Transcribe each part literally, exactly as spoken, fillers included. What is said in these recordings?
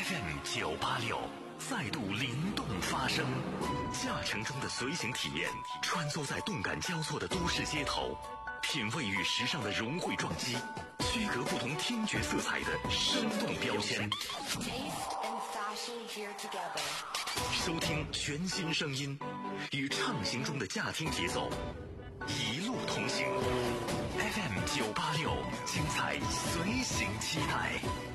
F M 九八六再度灵动发声，驾乘中的随行体验，穿梭在动感交错的都市街头，品味与时尚的融汇撞击，区隔不同听觉色彩的生动标签。收听全新声音，与畅行中的驾听节奏，一路同行。F M 九八六，精彩随行期待。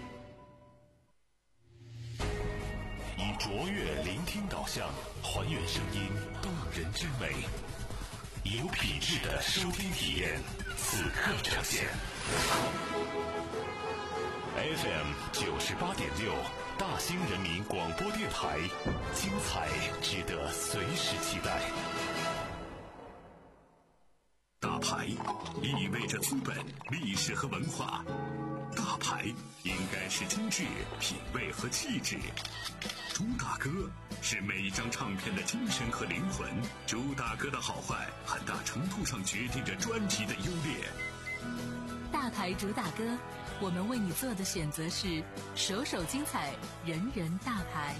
以卓越聆听导向，还原声音动人之美，有品质的收听体验，此刻呈现。F M 九十八点六，大兴人民广播电台，精彩值得随时期待。大牌意味着资本、历史和文化，大牌应该是精致、品味和气质。朱大哥是每一张唱片的精神和灵魂，朱大哥的好坏很大程度上决定着专辑的优劣。 大牌主打歌，我们为你做的选择是首首精彩，人人大牌。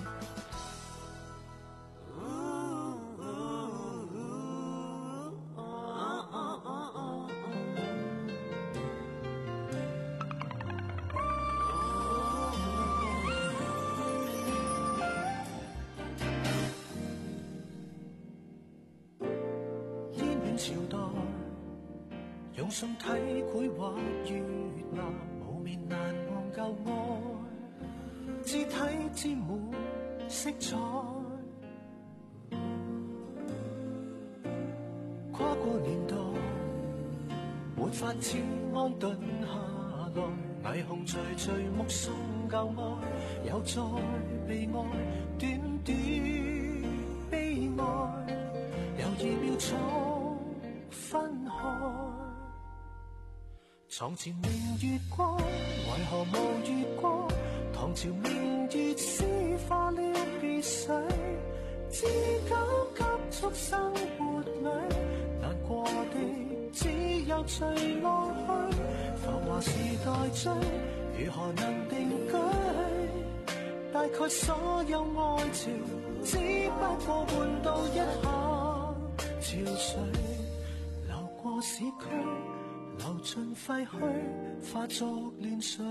用心體繪畫越南，無面難忘舊愛，肢體沾滿色彩。跨過年代，沒法子安頓下來，霓虹徐徐目送舊愛，又再被愛，短短悲哀，猶豫秒速分開。床前明月光，為何無月光？唐朝明月詩化了別緒，知交急促生活裏，難過的只有隨浪去。浮華時代追，如何能定居？大概所有愛情，只不過換到一下潮水，流過市區。流盡廢墟，化作亂水。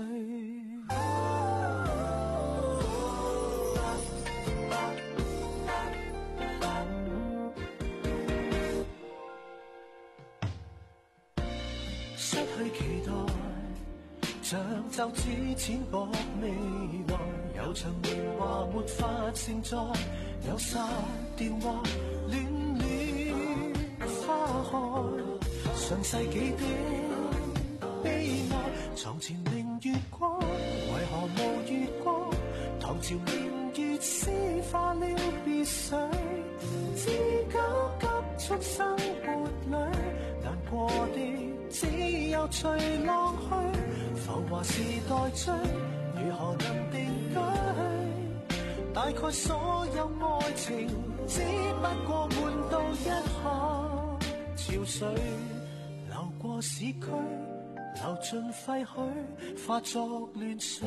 失去期待，像皺紙淺薄未來，有場年華沒法承載，有殺電話戀戀花開。上世紀的悲哀，床前明月光，為何無月光？唐朝明月詩化了別緒，知交急促生活裏，難過的只有隨浪去。浮華時代追，如何能定居？大概所有愛情，只不過換到一下潮水。流過市區，流盡廢墟，化作亂水。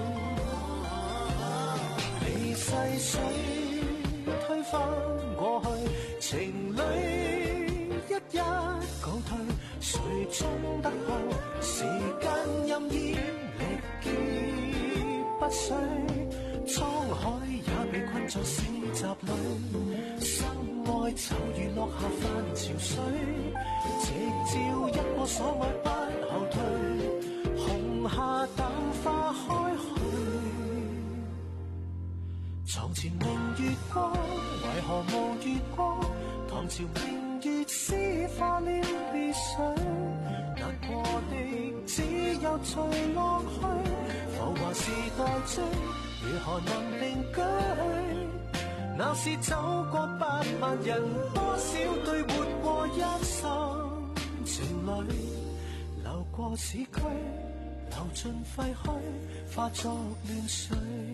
被細水推翻過去，情侶一一告退，誰終得到？時間任意力竭不衰，滄海也被困在市集裏，生愛就如落下泛潮水。夕照一過所愛不後退，紅霞等花開去。床前明月光，為何無月光？唐朝明月詩化了別緒，難過的只有隨浪去。浮華時代追，如何能定居？那是走過百萬人，多少對活過一生。情侶流過市區，流盡廢墟，化作亂水。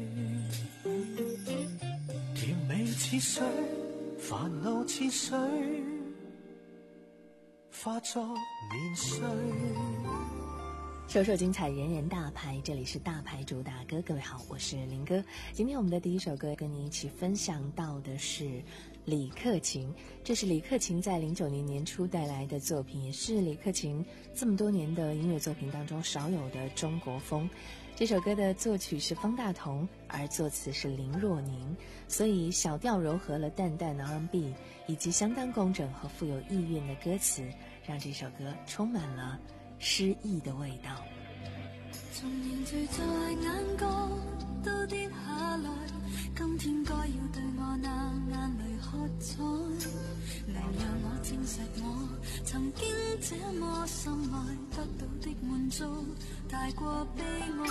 甜美似水，煩惱似水，化作年歲。 首首精彩，人人大牌，这里是大牌主打歌。各位好，我是林哥。今天我们的第一首歌跟你一起分享到的是李克勤，这是李克勤在零九年年初带来的作品，也是李克勤这么多年的音乐作品当中少有的中国风。这首歌的作曲是方大同，而作词是林若宁，所以小调糅合了淡淡的 R and B 以及相当工整和富有意蕴的歌词，让这首歌充满了诗意的味道。 從凝聚在眼角都跌下來，今天該要對我那眼淚喝彩，能讓我證實我曾經這麼深愛，得到的滿足大過悲哀。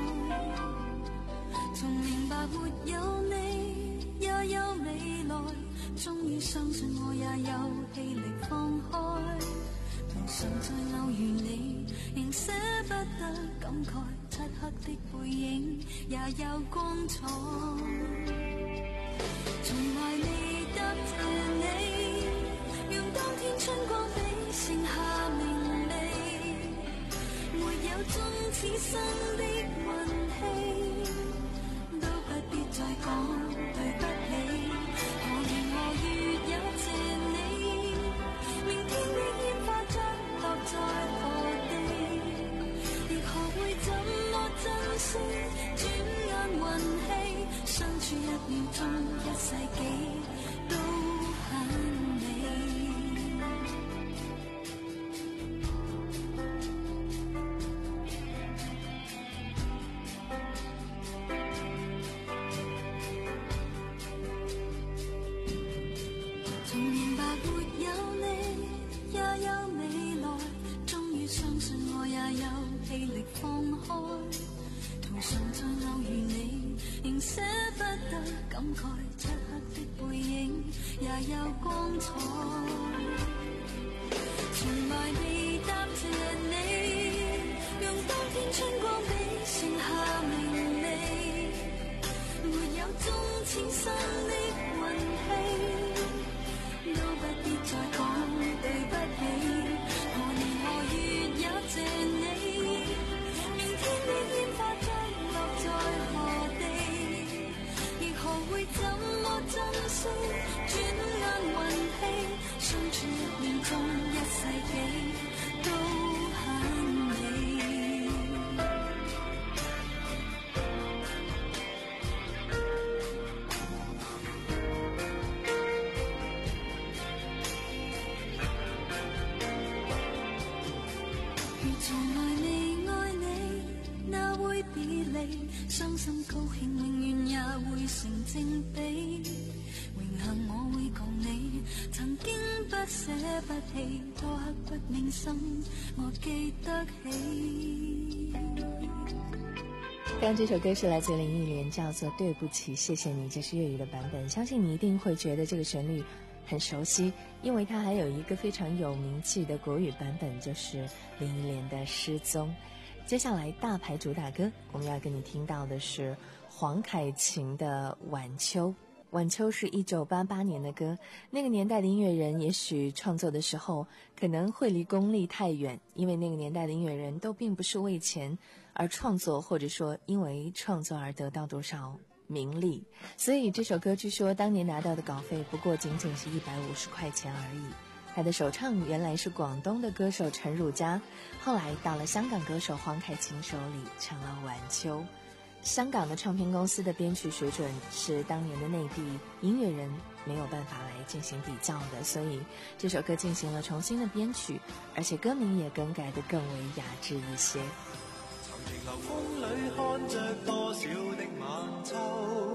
從明白沒有你也有未來，終於相信我也有氣力放開，同常在偶遇你，仍捨不得感慨，漆黑的背影也有光彩。從來未答謝你，讓當天春光比剩下明媚，沒有終此生的運氣，都不必再講對不起。何年何月也謝你，明天的煙花將落在何地，亦學會怎麼珍惜，轉眼運氣，相處一秒鐘一世紀都很美。從明白沒有你也有未來，終於相信我也有氣力放開，途上再偶遇你，仍捨不得感慨，漆黑的背影也有光彩。從來未答謝你，讓當天春光比剩下明媚，沒有終此生的運氣，都不必再講對不起。何年何月也謝你，明天的煙花將落在何地，亦學會怎麼珍惜，轉眼運氣，相處一秒鐘一世紀都很美。傷心高興永遠也會成正比，榮幸我會共你曾經不捨不棄，多刻骨銘心我記得起。 剛剛這首歌是來自林憶蓮，叫做《對不起謝謝你》，這是粵語的版本，相信你一定會覺得這個旋律很熟悉，因為它還有一個非常有名氣的國語版本，就是林憶蓮的《失蹤》。接下來大牌主打歌，我們要跟你聽到的是黃凱芹的《晚秋》。晚秋是一九八八年的歌，那個年代的音樂人也許創作的時候可能會離功利太遠，因為那個年代的音樂人都並不是為錢而創作，或者說因為創作而得到多少名利，所以這首歌據說當年拿到的稿費不過僅僅是一百五十塊錢而已。他的首唱原來是廣東的歌手陳汝佳，後來到了香港歌手黃凱芹手裡唱了《晚秋》。香港的唱片公司的編曲水準是當年的內地音樂人沒有辦法來進行比較的，所以這首歌進行了重新的編曲，而且歌名也更改得更為雅致一些。 曾停留風裡看着多少的晚秋，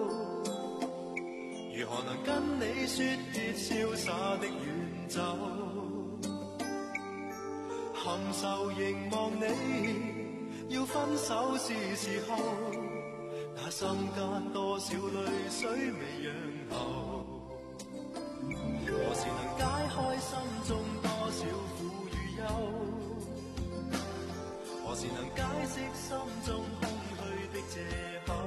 如何能跟你説別瀟灑的遠走，含愁凝望你，要分手是時候，那心間多少淚水未讓流，何時能解開心中多少苦與憂，何時能解釋心中空虛的藉口，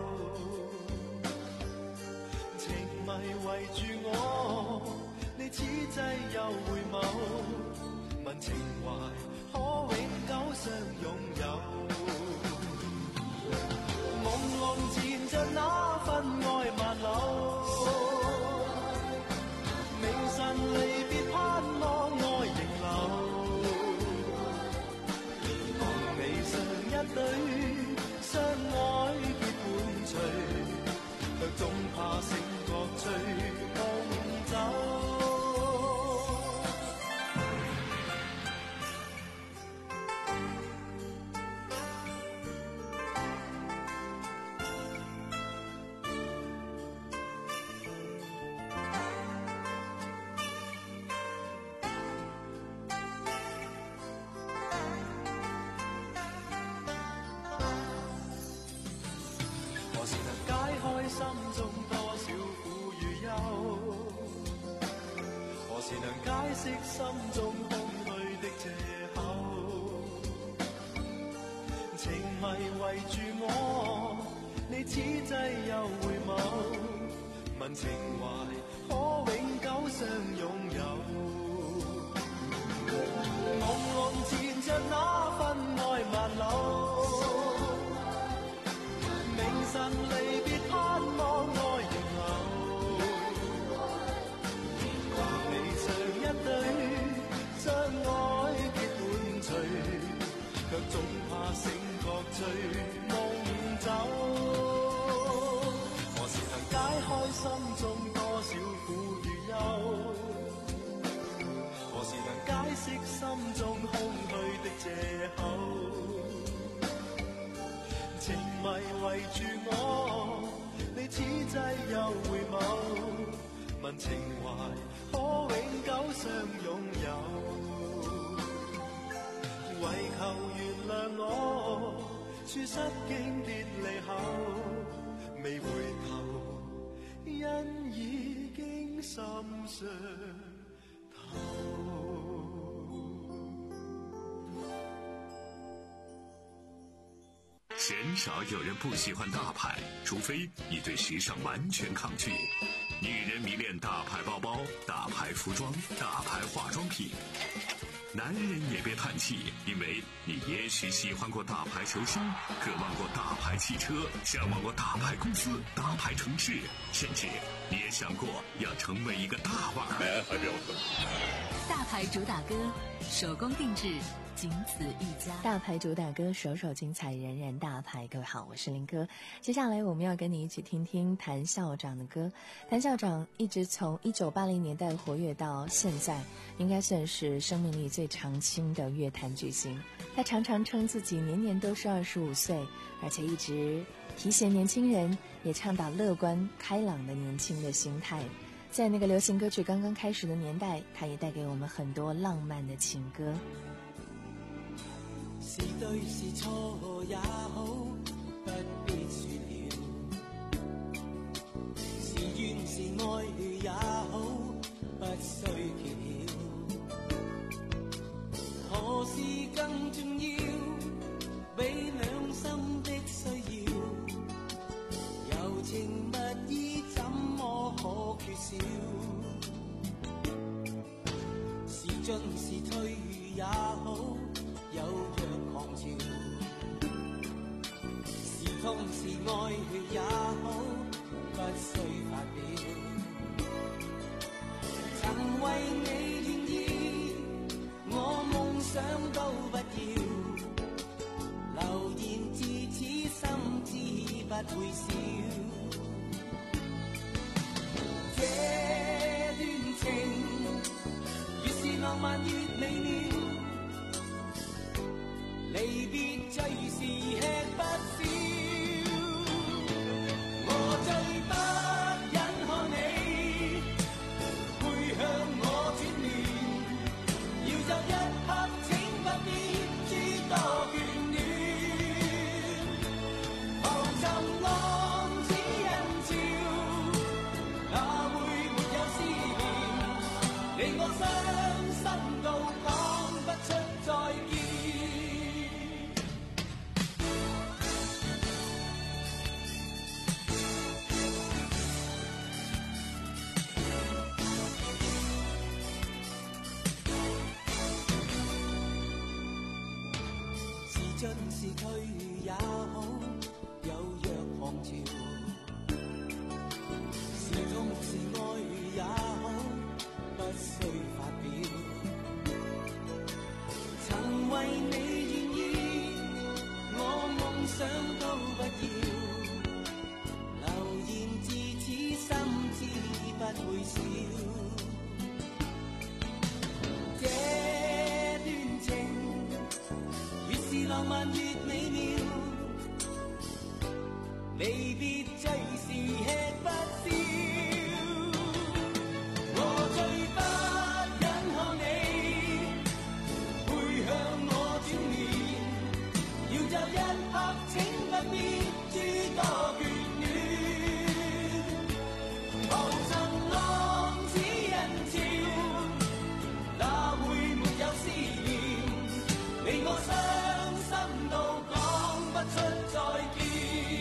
情迷圍住我，你此際又回眸，問情懷可永久相擁有。 着那份愛萬縷，明晨離別盼望愛仍留，同你上一對相愛結伴隨，卻總怕醒覺醉夢走。心中多少苦與憂，何時能解釋心中空虛的藉口？情迷圍住我，你此際又回眸，問情懷可永久相擁有。朦朧纏着那份愛萬縷，明晨離別盼望愛仍留，同你上一對相愛結伴隨，卻總怕醒覺醉夢走。何時能解開心中多少苦與憂？何時能解釋心中空虛的藉口？情迷圍住我，你此際又回眸，問情懷可永久相擁有。唯求原諒我，說失驚跌離後，未回頭，因已經心傷透。 鲜少有人不喜欢大牌，除非你对时尚完全抗拒。女人迷恋大牌包包、大牌服装、大牌化妆品。男人也别叹气，因为你也许喜欢过大牌球星，渴望过大牌汽车，向往过大牌公司、大牌城市，甚至你也想过要成为一个大腕儿。 大牌主打歌，手工定制，仅此一家。 大牌主打歌，首首精彩，人人大牌。各位好，我是林哥。接下来我们要跟你一起听听谭校长的歌。谭校长一直从一九八零年代活跃到现在，应该算是生命力最长青的乐坛巨星。他常常称自己年年都是二十五岁，而且一直提携年轻人，也倡导乐观开朗的年轻的心态。在那个流行歌曲刚刚开始的年代，他也带给我们很多浪漫的情歌。 是對是錯也好，不必說了；是怨是愛也好，不需揭曉。何事更重要？比兩心的需要，柔情蜜意怎麼可缺少？是進是退也好，有着狂潮，是痛是愛也好，不需發表。曾為你願意，我夢想都不要，流言自此心知不會少。這段情越是浪漫越美妙，離別最是吃不消，我最不忍看你背向我轉亂，要就一刻請不必諸多眷戀，浮沉浪只因潮，哪會沒有思念，令我傷心到講不出再見。進是退也好，有若狂潮， 想都不要，留言自此心知不會少。這段情越是浪漫越美妙，離別最是吃不消。我最不忍看你背向我轉面，要就一刻請不必諸多眷戀。浮沉浪似人潮，哪會沒有思念？你我傷心到講不出再見。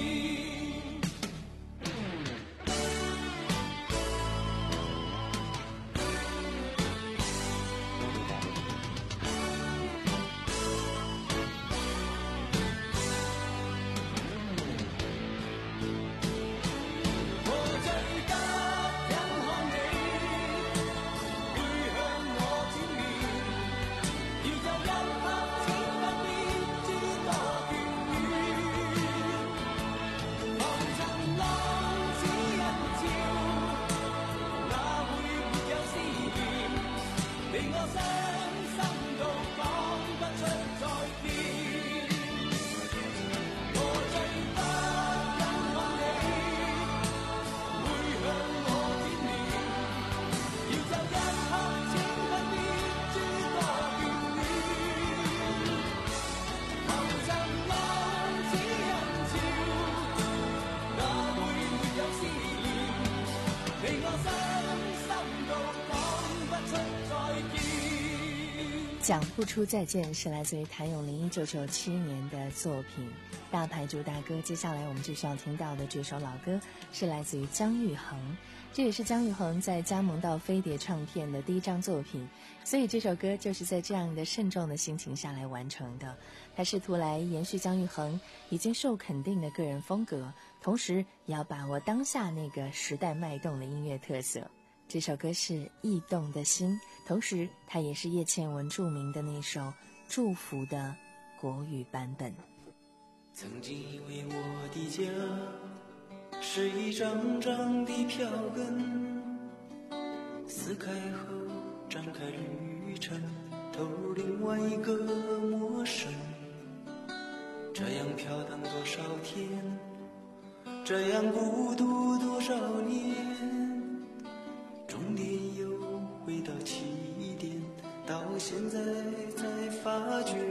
讲不出再见是来自于谭咏麟一九九七年的作品大牌主打歌。接下来我们就需要听到的这首老歌是来自于姜育恒，这也是姜育恒在加盟到飞碟唱片的第一张作品，所以这首歌就是在这样的慎重的心情下来完成的。他试图来延续姜育恒已经受肯定的个人风格，同时也要把握当下那个时代脉动的音乐特色。这首歌是《驿动的心》，同时它也是叶倩文著名的那首《祝福》的国语版本。 曾经以为我的家是一张张的票根，撕开后展开旅程，投入另外一个陌生。这样飘荡多少天，这样孤独多少年，终点又回到起点，到现在才发觉，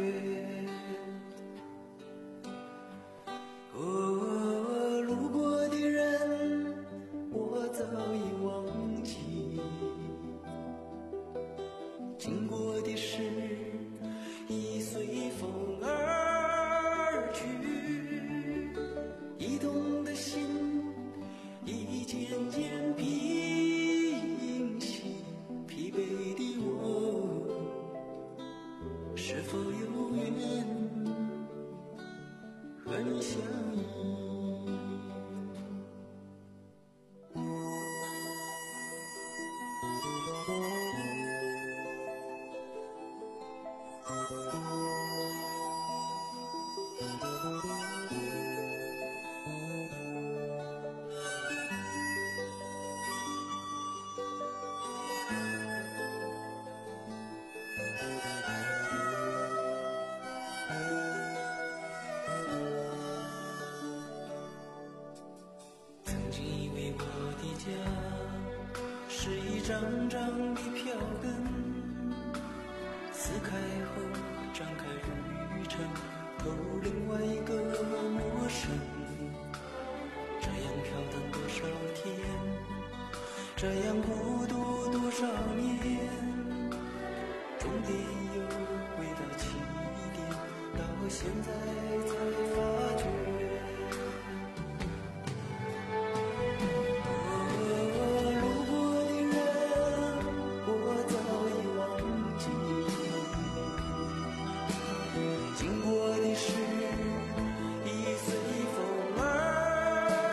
哦，路过的人我早已忘记，经过的事已随风而去，移动的心已渐渐平息，疲惫的我是否有缘和你相依。张张的票根，撕开后展开旅程，投入另外一个陌生。这样飘荡多少天，这样孤独多少年，终点又回到起点，到现在才发觉。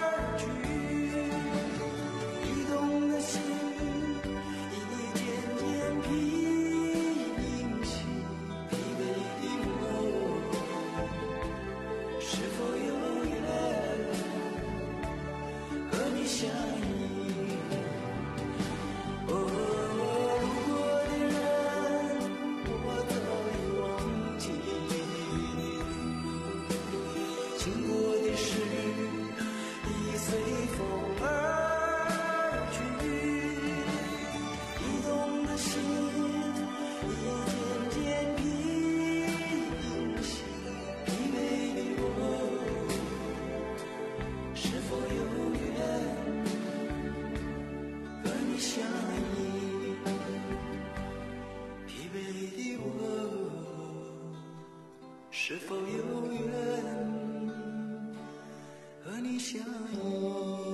渐渐相依。哦，路过的人我早已忘记，经过的事已随风而去，移动的心已渐渐平息。疲惫的我是否有缘和你相依？疲惫的我是否有缘和你相依？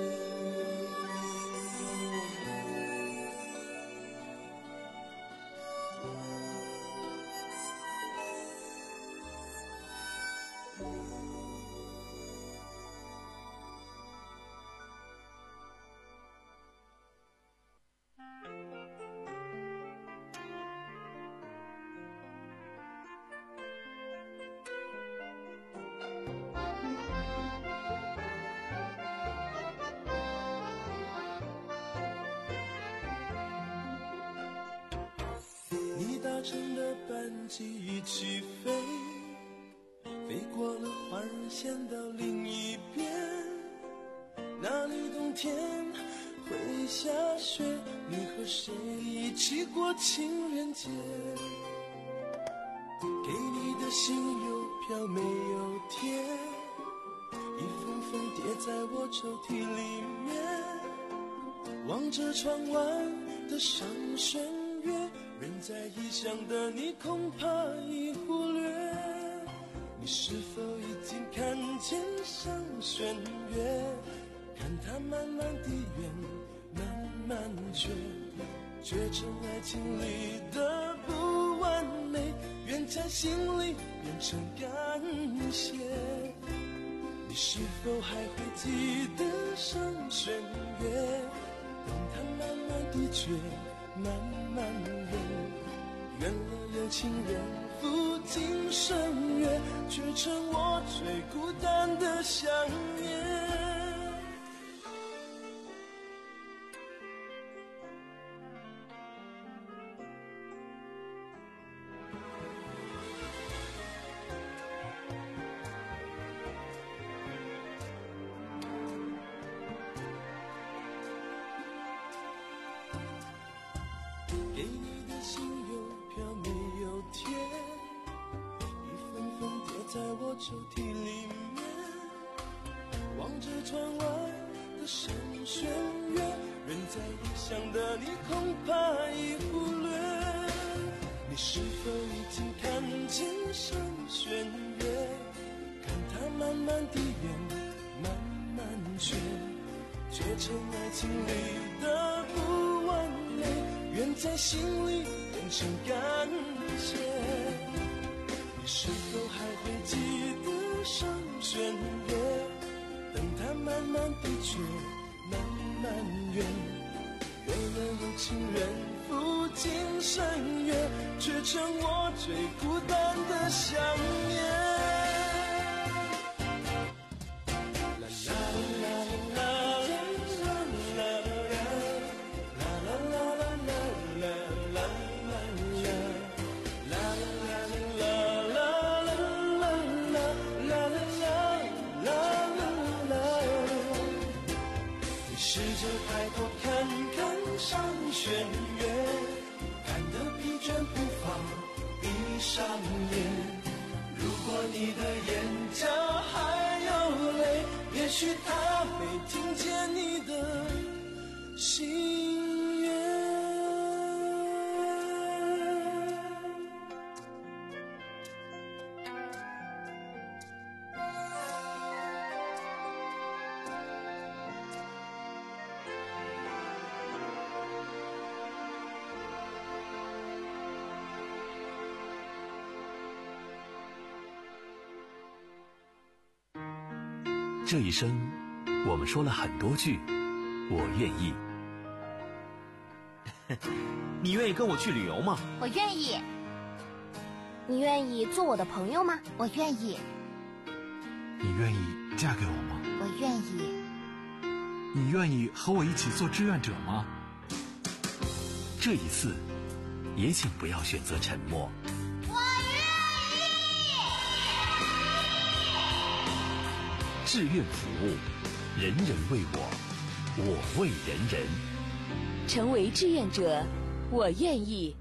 你搭乘的班机已起飞，飞过了环线到另一边，那里冬天会下雪，你和谁一起过情人节？给你的信邮票没有贴，一封封叠在我抽屉里面，望着窗外的上弦月，人在异乡的你恐怕已忽略，你是否已经看见上弦月？看它慢慢地圆，慢慢缺，缺成爱情里的不完美，愿在心里变成感谢。你是否还会记得上弦月？等它慢慢地缺，慢慢圆，圆了有情人赴今生约，却成我最孤单的想念。给你的信邮票没有贴，一封封叠在我抽屉里面，望着窗外的上弦月，人在异乡的你恐怕已忽略，你是否已经看见上弦月？看它慢慢地圆，慢慢缺，缺成爱情里的不完美，愿在心里变成感谢。你是否还会记得上弦月？等它慢慢地缺，慢慢圆，圆了有情人赴今生约，却成我最孤单的想念。试着抬头看看上弦月，看得疲倦不放，闭上眼。如果你的眼角还有泪，也许他没听见你的心愿。 这一生，我们说了很多句“我愿意”。 你愿意跟我去旅游吗？ 我愿意。你愿意做我的朋友吗？我愿意。 你愿意嫁给我吗？ 我愿意。 你愿意和我一起做志愿者吗？ 这一次，也请不要选择沉默。 我愿意。 志愿服务，人人为我，我为人人。 成为志愿者，我愿意。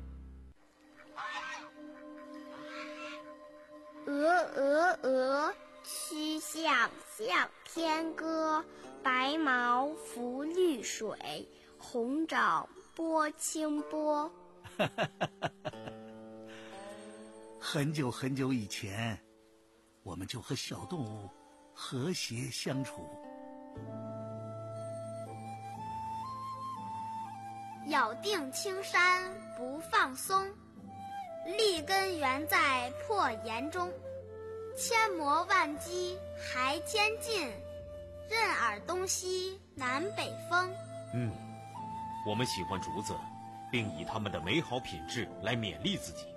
鹅鹅鹅，曲项向天歌。白毛浮绿水，红掌拨清波。 很久很久以前，我们就和小动物和谐相处。 咬定青山不放松，立根原在破岩中。千磨万击还坚劲，任尔东西南北风。 嗯，我们喜欢竹子，并以它们的美好品质来勉励自己。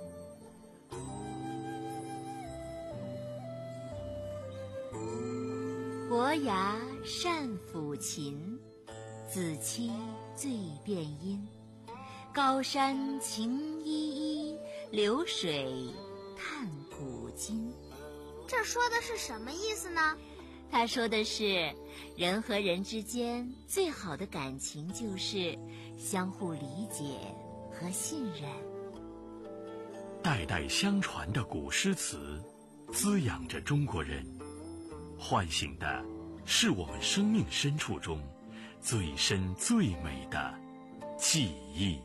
伯牙善抚琴，子期最辨音。高山晴依依，流水探古今。 这说的是什么意思呢？ 他说的是，人和人之间最好的感情就是相互理解和信任。 代代相传的古诗词，滋养着中国人，唤醒的是我们生命深处中最深最美的记忆。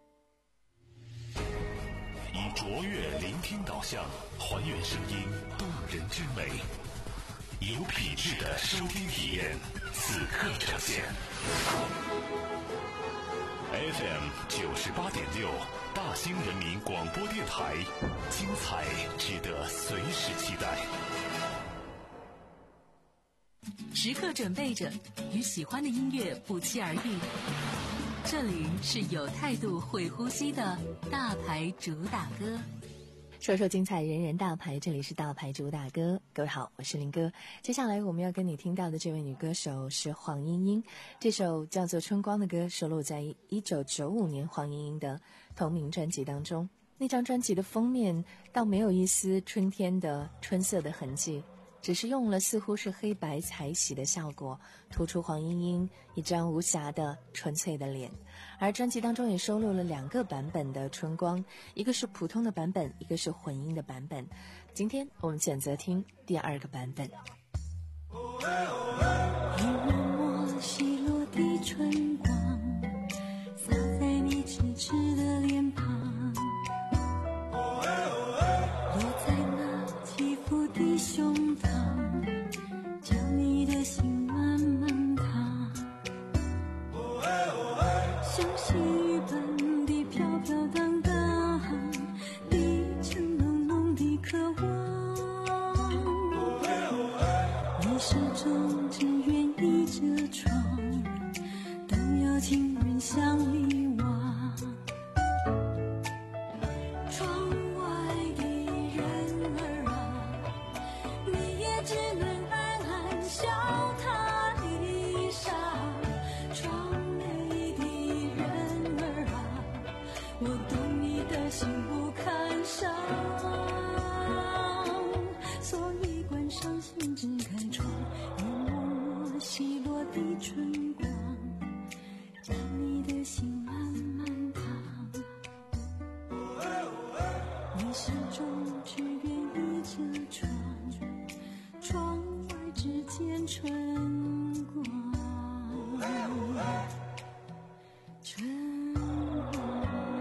以卓越聆听导向，还原声音动人之美。有品质的收听体验，此刻呈现。F M 九十八点六，大兴人民广播电台，精彩值得随时期待。 时刻准备着，与喜欢的音乐不期而遇。这里是有态度、会呼吸的大牌主打歌。 说说精彩，人人大牌，这里是大牌主打歌。各位好，我是林哥。接下来我们要跟你听到的这位女歌手是黄莺莺，这首叫做《春光》的歌收录在一九九五年黄莺莺的同名专辑当中。那张专辑的封面倒没有一丝春天的春色的痕迹，只是用了似乎是黑白彩洗的效果，突出黄莺莺一张无瑕的纯粹的脸。而专辑当中也收录了两个版本的《春光》，一个是普通的版本，一个是混音的版本。今天我们选择听第二个版本。 一抹抹稀落的春光，洒在你痴痴的脸庞，落在那起伏的胸膛，将你的心慢慢烫，像细雨般的飘飘荡荡，低沉浓浓的渴望，你手中只愿倚着窗，等有情人向里望。窗外的人儿啊，你也只能暗暗笑他一傻。窗内的人儿啊，我懂你的心不堪伤，所以关上心，只开窗，一抹抹稀落的春光，将你的心慢慢烫。你始终只愿倚着窗，窗外只见春光，春光。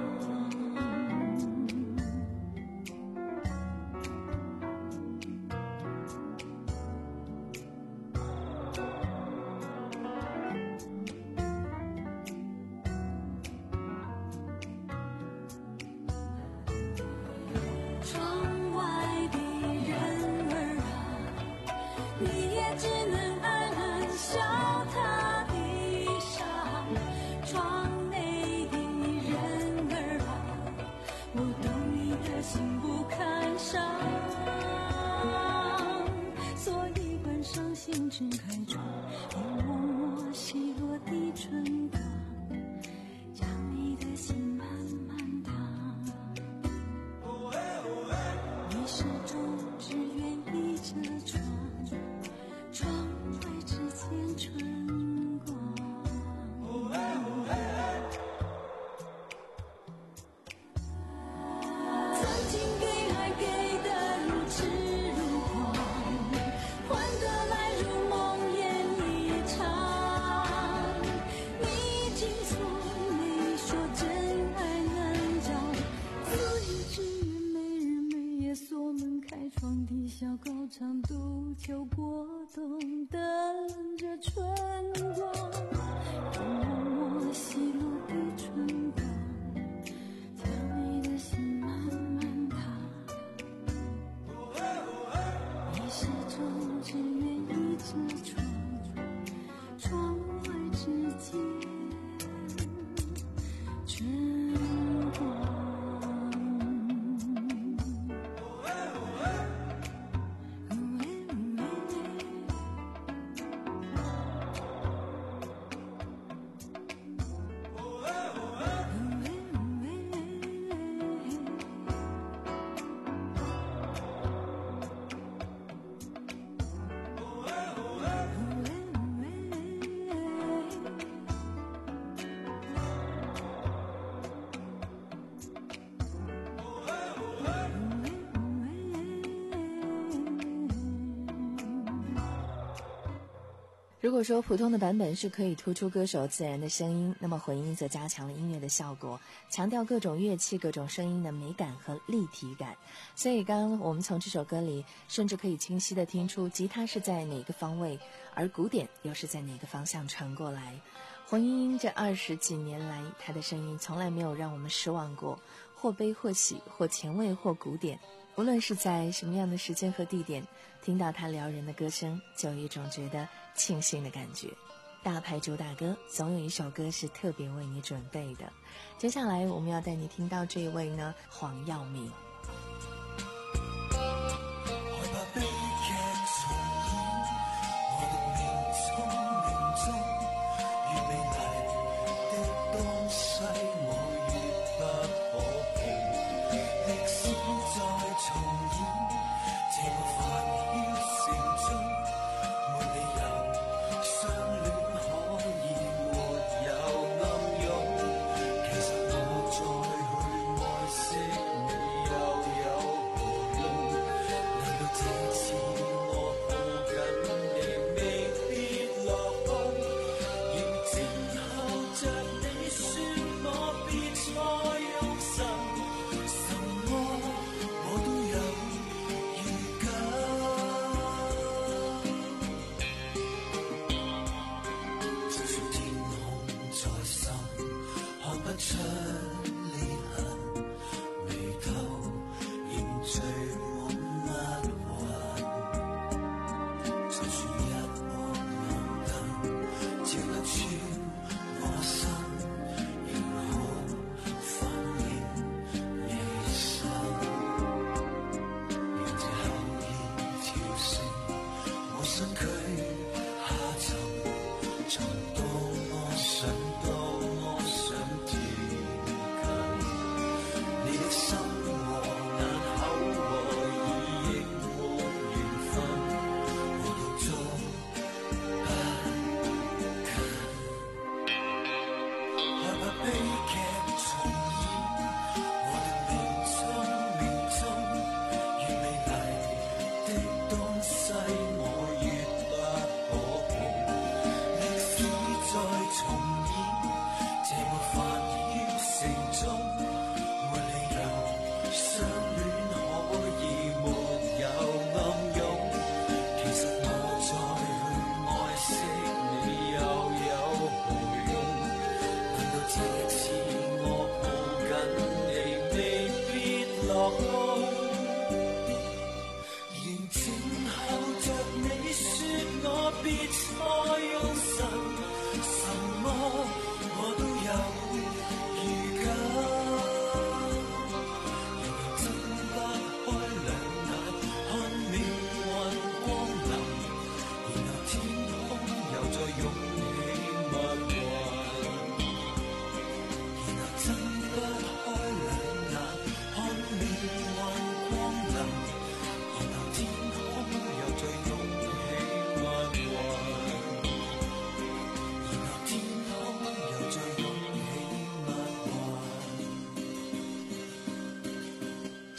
窗外的人儿啊，你也只能暗暗笑他的傻。窗内上心正开窗，你摸摸细落的春光，将你的心慢慢烫。你始终只愿意这窗，窗外只见春光。曾经给爱给的如痴如狂，换得来如梦魇一场。你竟从没说真爱难找，所以只愿每日每夜锁门开窗，低笑高唱杜秋过冬的冷着春光。你默默细落的春光，将你的心慢慢烫。你始终只愿意这窗，窗外只见春光。 如果说普通的版本是可以突出歌手自然的声音，那么混音则加强了音乐的效果，强调各种乐器各种声音的美感和立体感。所以刚刚我们从这首歌里甚至可以清晰地听出吉他是在哪个方位，而鼓点又是在哪个方向传过来。黄莺莺这二十几年来，她的声音从来没有让我们失望过，或悲或喜，或前卫或古典。无论是在什么样的时间和地点，听到她撩人的歌声，就有一种觉得庆幸的感觉。大牌主打歌，总有一首歌是特别为你准备的。接下来我们要带你听到这一位呢，黄耀明。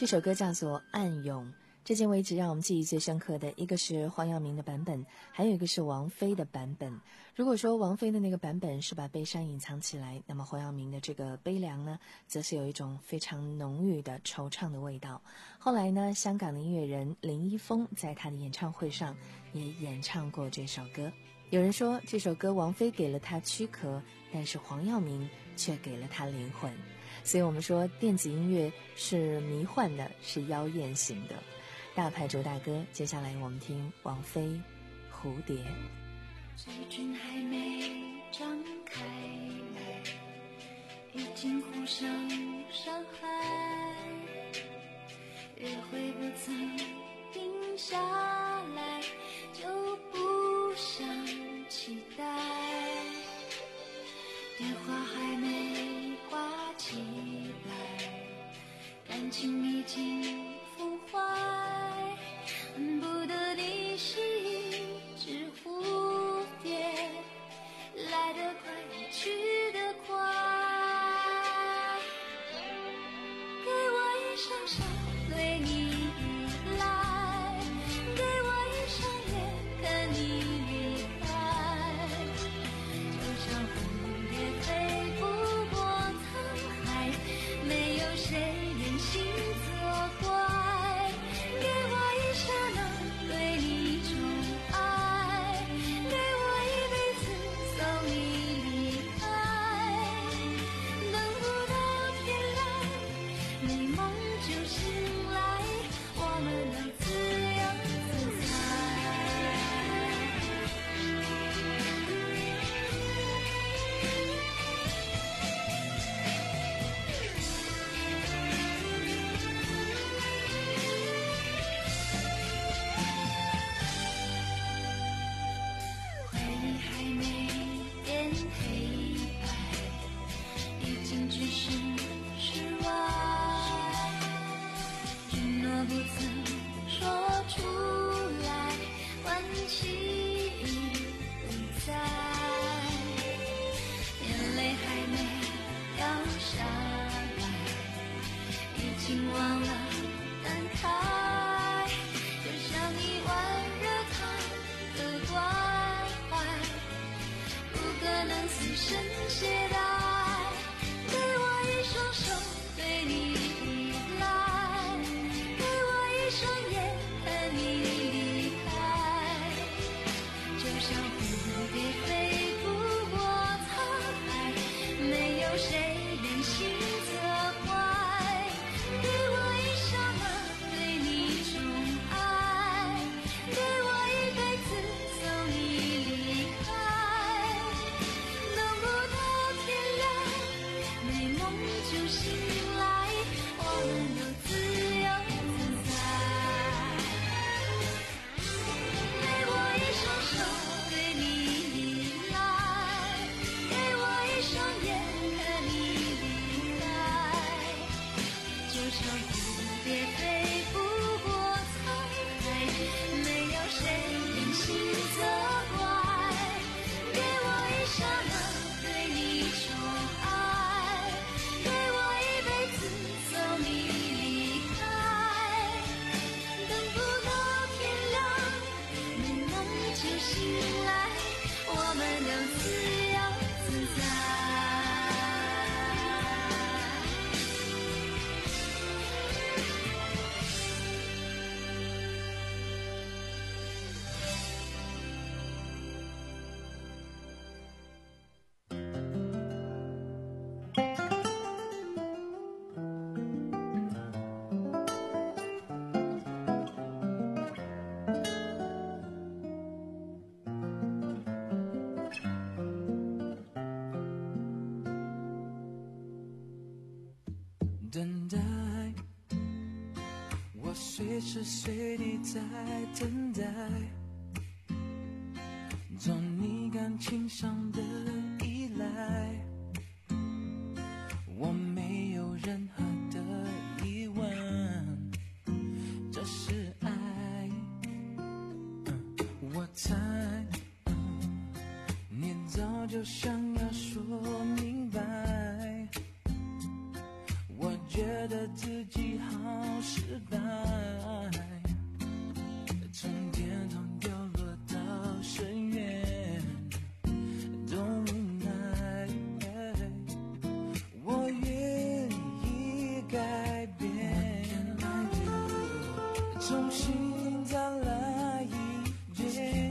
这首歌叫做《暗涌》。至今为止让我们记忆最深刻的一个是黄耀明的版本，还有一个是王菲的版本。如果说王菲的那个版本是把悲伤隐藏起来，那么黄耀明的这个悲凉呢，则是有一种非常浓郁的惆怅的味道。后来呢，香港的音乐人林一峰在他的演唱会上也演唱过这首歌。有人说这首歌王菲给了他躯壳，但是黄耀明却给了他灵魂。所以我们说电子音乐是迷幻的，是妖艳型的。大牌主打歌，接下来我们听王菲《蝴蝶》。 嘴唇还没张开来，已经互相伤害，约会不曾定下来，就不想期待，电话还没挂起来，感情已经腐坏，恨不得你是一只蝴蝶，来得快去得快，给我一双手对你依赖，给我一双眼看你离开，就像蝴蝶飞不过沧海，没有谁忍心责怪，给我一刹那对你宠爱，给我一辈子送你离开，等不到天亮，美梦就醒来，我们能自由自在。回忆还没变黑白，已经只是室外，承诺不曾说出来，换气不在，眼泪还没掉下来，已经忘了感慨，就像一碗热汤的关怀，不可能死生懈怠，给我一双手对你依赖，给我一双眼看你离开，就像蝴蝶飞不过沧海，没有谁忍心责怪，给我一刹那对你宠爱，给我一辈子送你离开，等不到天亮，美梦就醒来，我们都自由自在，给我一双手对你依赖，给我一双眼看你离开，就像蝴蝶飞不过沧海，没有谁忍心责怪，给我一刹那对你宠爱，给我一辈子送你离开，等不到天亮，美梦就醒来，我们都自由自在。 等待，我随时随地在等待，做你感情上的依赖，我没有任何的疑问，这是爱。嗯、我猜、嗯、你早就想要说明白，我觉得自己好失败，从天堂掉落到深渊都无奈，我愿意改变，重新再来一遍，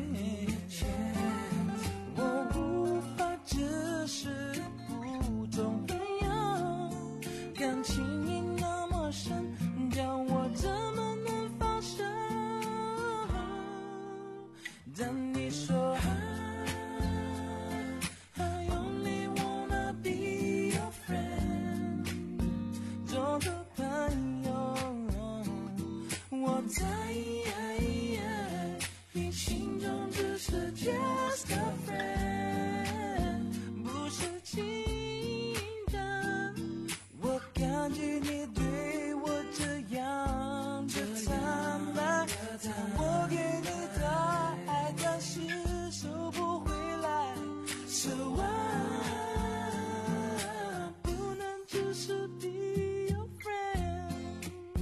我无法只是普通朋友，感情已那么深，叫我怎么能放手？当你说 I only wanna be your friend， 做个朋友，我在你心中只是 just a friend， 不是情人。我感激你对我这样的坦白，我给你的爱，但是收不回来。So I 不能只是 be your friend，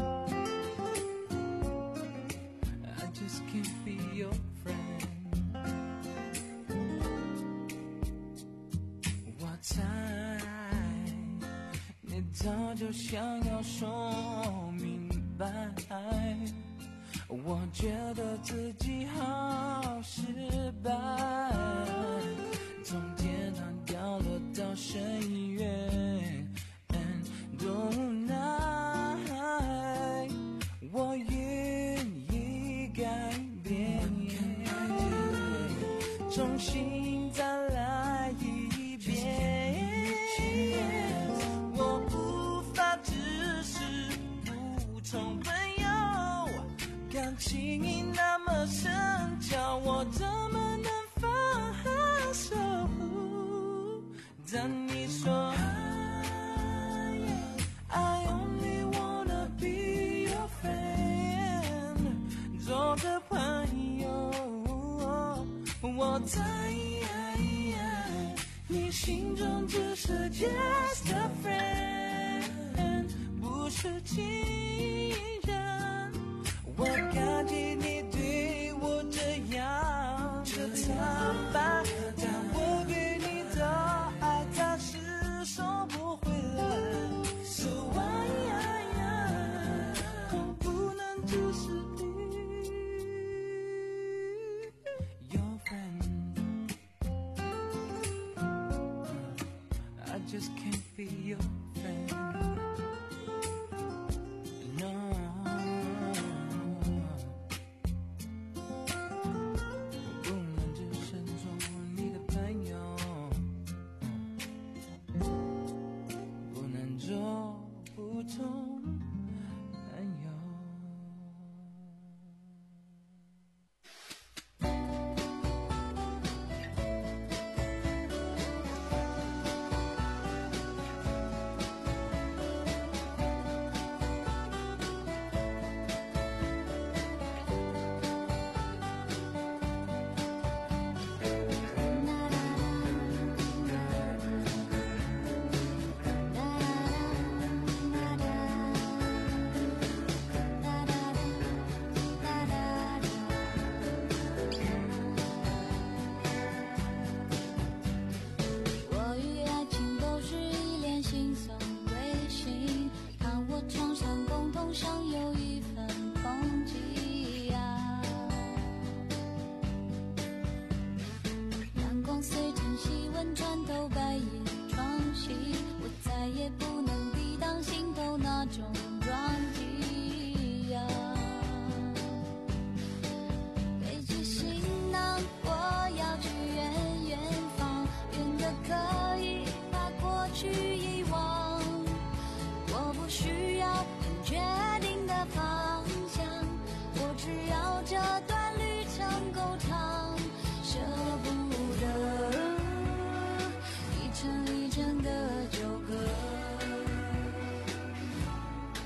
I just can't be your friend。 我猜你早就想要说明白，我觉得自己好失败，从天堂掉落到深渊都无奈，我愿意改变，重新再来一遍，我无法只是普通朋友，感情已那么深，叫我怎么能放手？当你说 I only wanna be your friend， 做个朋友，我在你心中只是 just a friend， 不是情人。我感激你对我这样的坦白，但我给你的爱，但是收不回来。So I 不能只是 be your friend， I just can't be your friend。No， 不能只是做你的朋友，不能做普通朋友。 我与爱情都是一连心送微信，看我床上共同享有一份风景呀。阳光随晨曦温穿透白夜窗隙，我再也不能抵挡心头那种撞击呀。背起行囊，我要去远远方，远的可以把过去遗忘。我不需要很确定的方向，我只要这段旅程够长，舍不得一程一程的纠葛。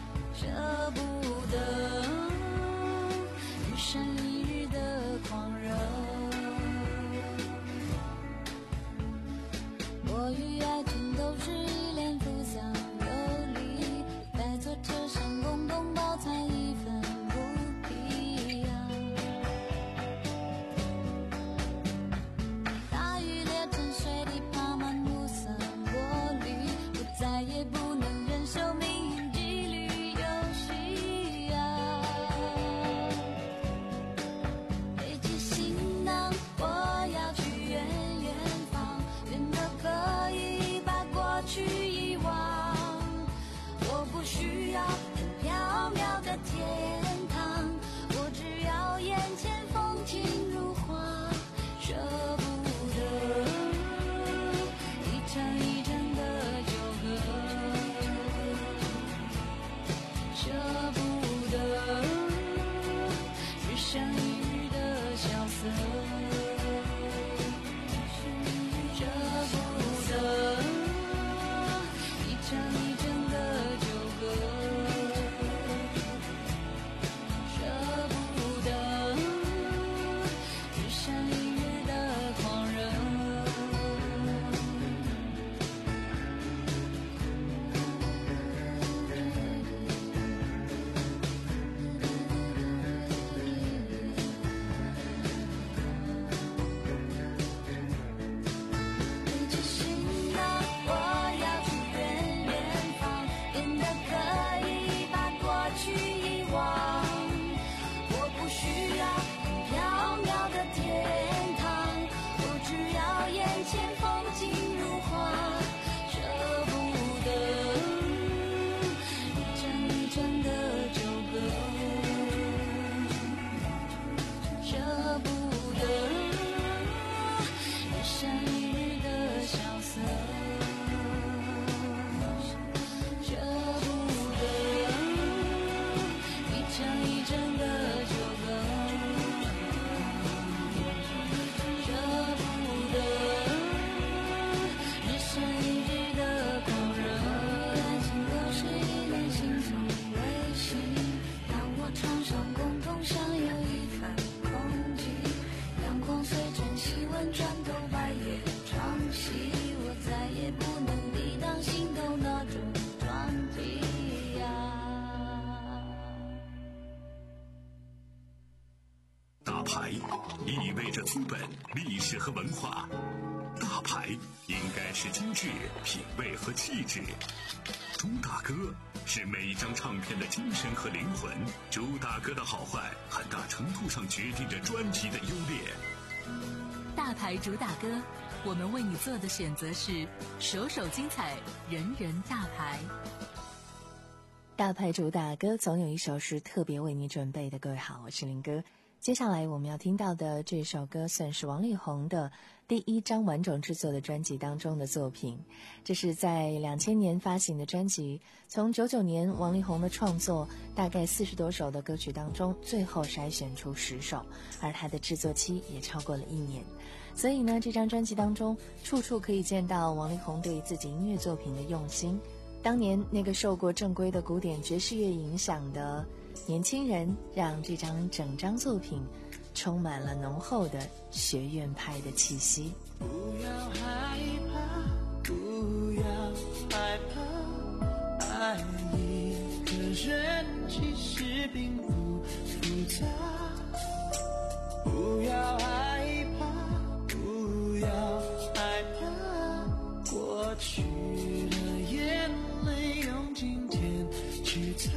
历史和文化。大牌应该是精致、品味和气质。朱大哥是每一张唱片的精神和灵魂。朱大哥的好坏，很大程度上决定着专辑的优劣。 大牌主打歌，我们为你做的选择是首首精彩，人人大牌。 大牌主打歌总有一首是特别为你准备的。各位好，我是林哥。接下来我们要听到的这首歌算是王力宏的第一张完整制作的专辑当中的作品。这是在两千年发行的专辑，从九九年王力宏的创作大概四十多首的歌曲当中，最后筛选出十首，而他的制作期也超过了一年。所以呢，这张专辑当中处处可以见到王力宏对自己音乐作品的用心。当年那个受过正规的古典爵士乐影响的年轻人，让这张整张作品充满了浓厚的学院派的气息。 不要害怕，不要害怕，爱一个人其实并不复杂。不要害怕，不要害怕，过去的眼泪用今天去擦。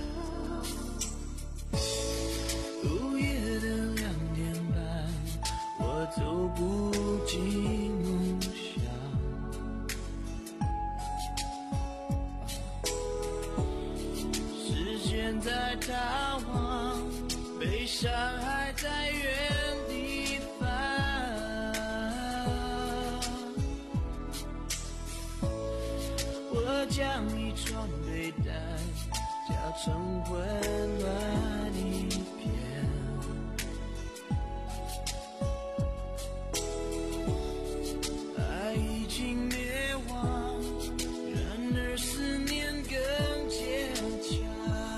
午夜的两点半，我走不进梦乡。时间在逃亡，悲伤还在原地放。我将一床被单搅成混乱一片，爱已经灭亡，然而思念更坚强。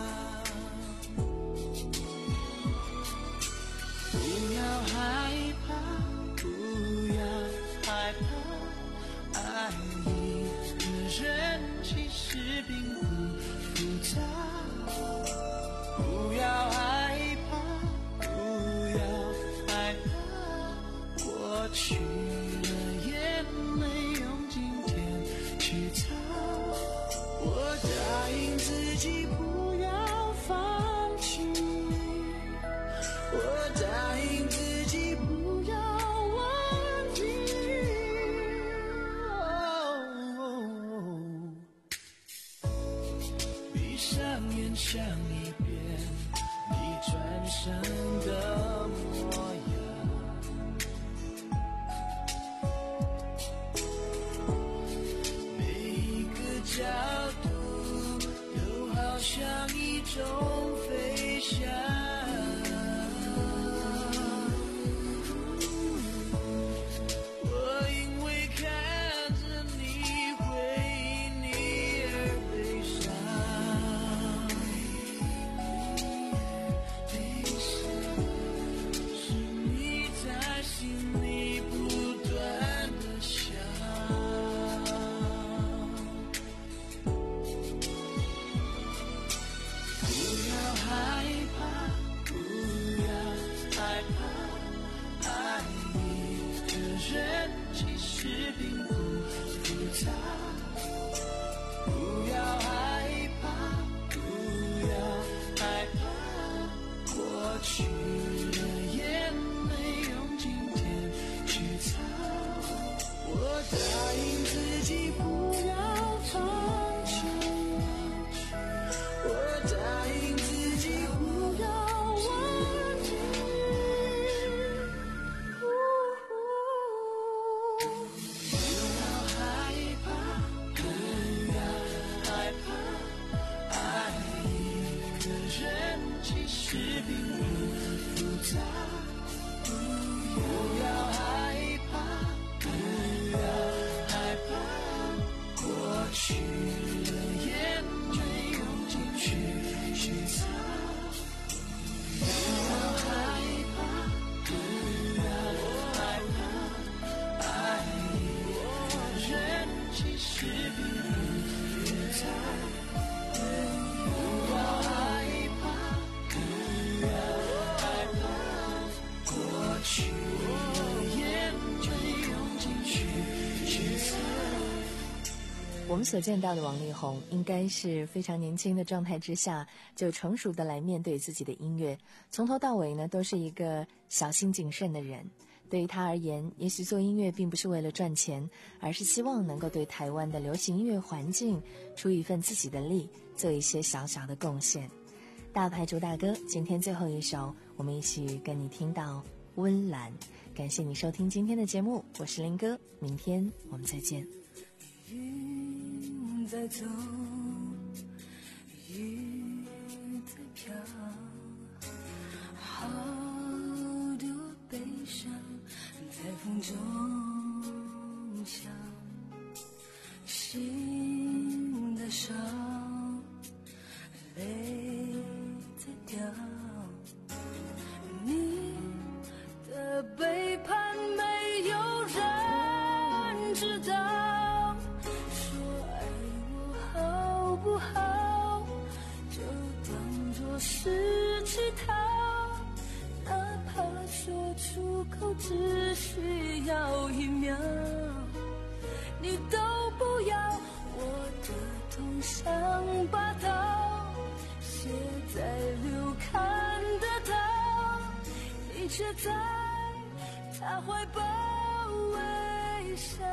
不要害怕，不要害怕，爱一个人其实并不复杂。不要害怕，不要害怕，过去的眼泪用今天去擦。我答应自己不要放弃，我答应自己不要忘记。闭上眼想一遍你转身的模样，每一个角度都好像一种飞翔。我因为看着你回忆你而悲伤。其实并不复杂。不要害怕，不要害怕，过去的眼泪用今天去擦。我答应自己不要放弃，我答应自己不要忘记。其实并不复杂。不要害怕，不要害怕，过去我们所见到的王力宏应该是非常年轻的状态之下就成熟的来面对自己的音乐，从头到尾呢都是一个小心谨慎的人。对于他而言，也许做音乐并不是为了赚钱，而是希望能够对台湾的流行音乐环境出一份自己的力，做一些小小的贡献。大牌主打歌，今天最后一首，我们一起跟你听到温岚。感谢你收听今天的节目，我是林哥，明天我们再见。 云在走，雨在飘，好多悲伤在风中响，心在烧，泪在掉，你的背叛没有人知道，说爱我好不好，就当作是乞讨，哪怕说出口只需要一秒，你都不要，我的痛像把刀写在流看得到，你却在他怀抱微笑。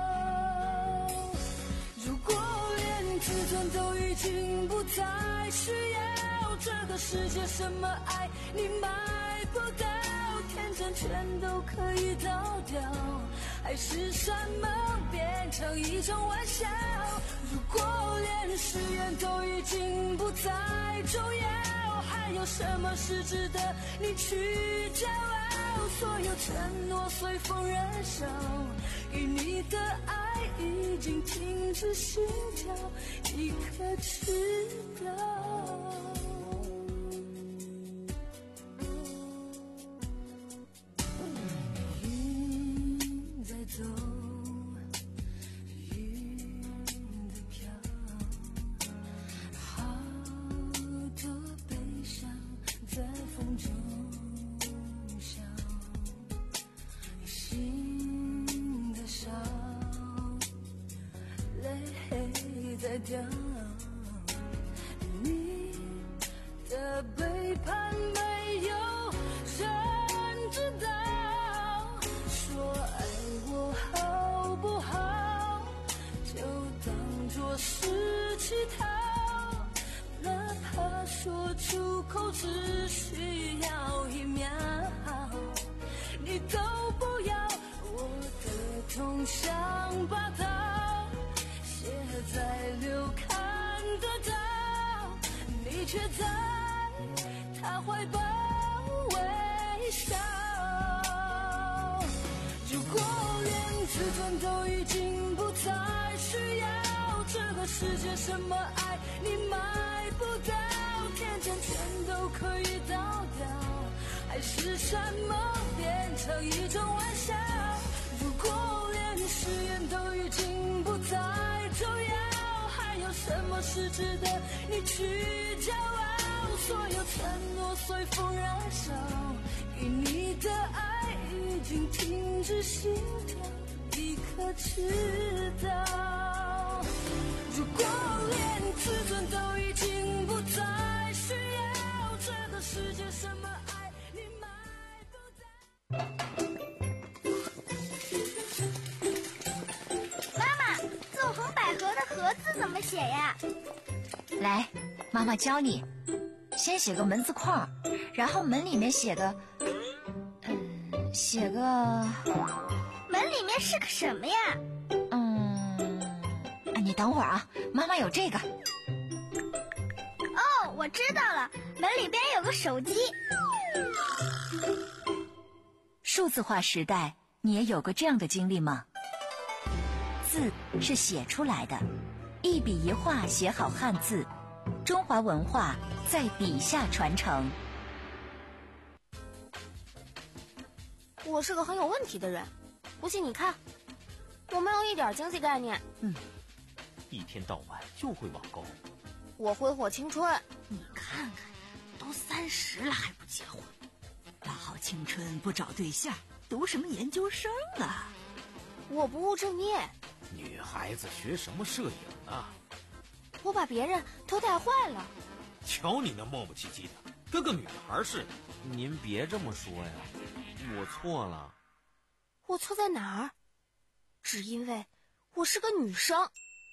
如果连自尊都已经不再需要，这个世界什么爱你买不到，天真全都可以倒掉，爱是什么变成一种玩笑。如果连誓言都已经不再重要，还有什么是值得你去骄傲？所有承诺随风燃烧，给你的爱已经停止心跳，你可知道？云在走，云在飘，好多悲伤在风中响，心在烧，泪在掉，你的背叛没有人知道，说爱我好不好，就当作是乞讨，哪怕说出口只需要一秒，你都不要，我的痛像把刀写在流看得到，你却在他怀抱微笑。如果连自尊都已经不再需要，这个世界什么爱你买不到，天真全都可以倒掉，爱是什么变成一种玩笑。如果连誓言都已经不再重要，还有什么是值得你去骄傲？所有承诺随风燃烧，给你的爱已经停止心跳，你可知道？如果连自尊都已经不再需要，这个世界什么爱你买不到。 妈妈，纵横捭阖的阖字怎么写呀？ 来，妈妈教你。先写个门字框，然后门里面写个，嗯，写个， 门里面是个什么呀？ 嗯，啊，你等会儿啊，妈妈有这个。 哦，我知道了，门里边有个手机。 数字化时代，你也有过这样的经历吗？字是写出来的，一笔一画写好汉字，中华文化在笔下传承。 我是个很有问题的人，不信你看，我没有一点经济概念。 嗯，一天到晚就会网购。 我挥霍青春，你看看，都三十了还不结婚， 大好青春不找对象，读什么研究生啊？ 我不务正业。 女孩子学什么摄影？ 啊？ 我把别人都带坏了。 瞧你那磨磨唧唧的，跟个女孩似的。 您别这么说呀，我错了。 我错在哪儿？只因为我是个女生。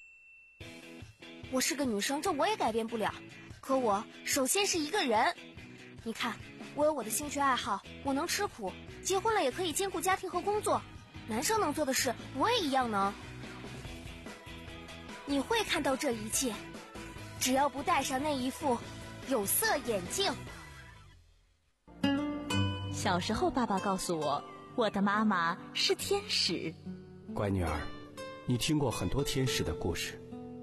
我是个女生，这我也改变不了。可我首先是一个人。你看，我有我的兴趣爱好，我能吃苦，结婚了也可以兼顾家庭和工作。男生能做的事，我也一样能。你会看到这一切，只要不戴上那一副有色眼镜。 小时候，爸爸告诉我，我的妈妈是天使。 乖女儿，你听过很多天使的故事，